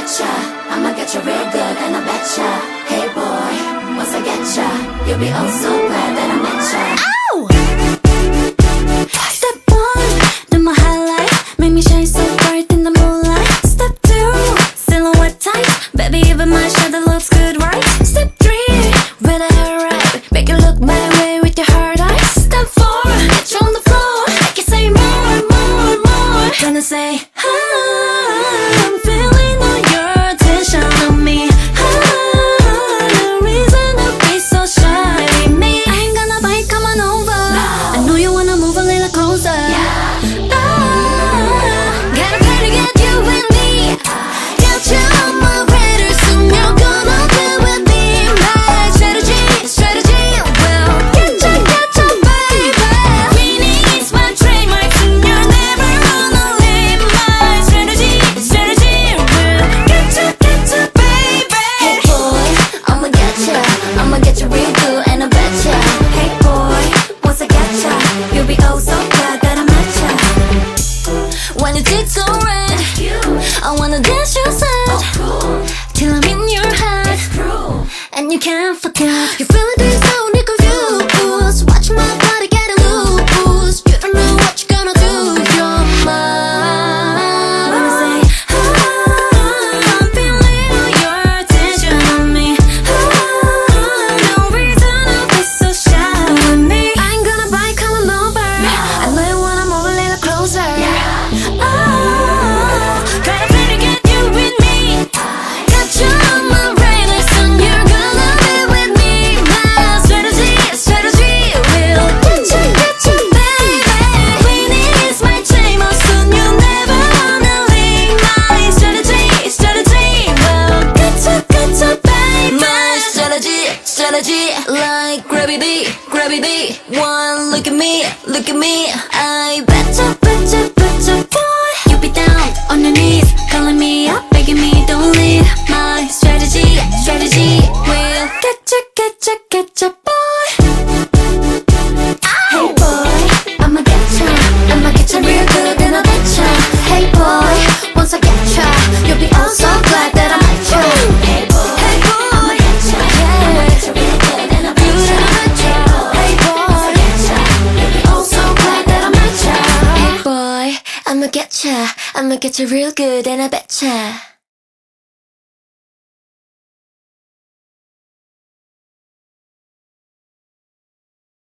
getcha, I'ma get you real good and I betcha. Hey boy, once I getcha, you'll be oh so glad that I met ya. Ow! Step one, do my highlight, make me shine so bright in the moonlight. Step two, silhouette tight, baby even my shadow looks good, right? Step three, with a hair right, make you look my way with your hard eyes. Step four, get you on the floor, make you say more, more, more. Gonna say, I'm feeling all your attention on me. No reason to be so shy with me. I ain't gonna bite, come on over. No. I know you wanna move a little closer. Yeah. Gotta pray to get you with me. Got you on my radar, soon you're gonna be with me. My strategy will get you, baby. Winning is my trademark, soon you're never gonna leave. My strategy will get you, baby. Hey boy, I'ma get you real good and I betcha. Hey boy, once I get ya, you'll be oh so glad that I met ya. When your cheeks go red, I wanna dance your side, till I'm in your head, and you can't forget. You're feeling this now and you're confused. Watch my body get loose. You don't know what you're gonna do. You're mine. When I say, I'm feeling all your attention on me. No reason to be so shy with me. I ain't gonna bite, come on over. I know you wanna move a little closer. Gotta pray to get you with me. Got you on my radar, soon you're gonna be with me. My strategy will get you, baby. Winning is my trademark, soon you'll never wanna leave. My strategy will get you, baby. My strategy, like gravity. One look at me, I betcha, boy. You be down on your knees, calling me up, begging me don't leave. My strategy will get you, boy. Hey boy, I'ma get you real good and I betcha. Hey boy, once I get ya, you'll be oh so glad that I met ya. Hey boy, I'ma get you real good and I betcha. Hey boy, you'll be oh so glad that I met ya. Hey boy, I'ma get you real good and I betcha.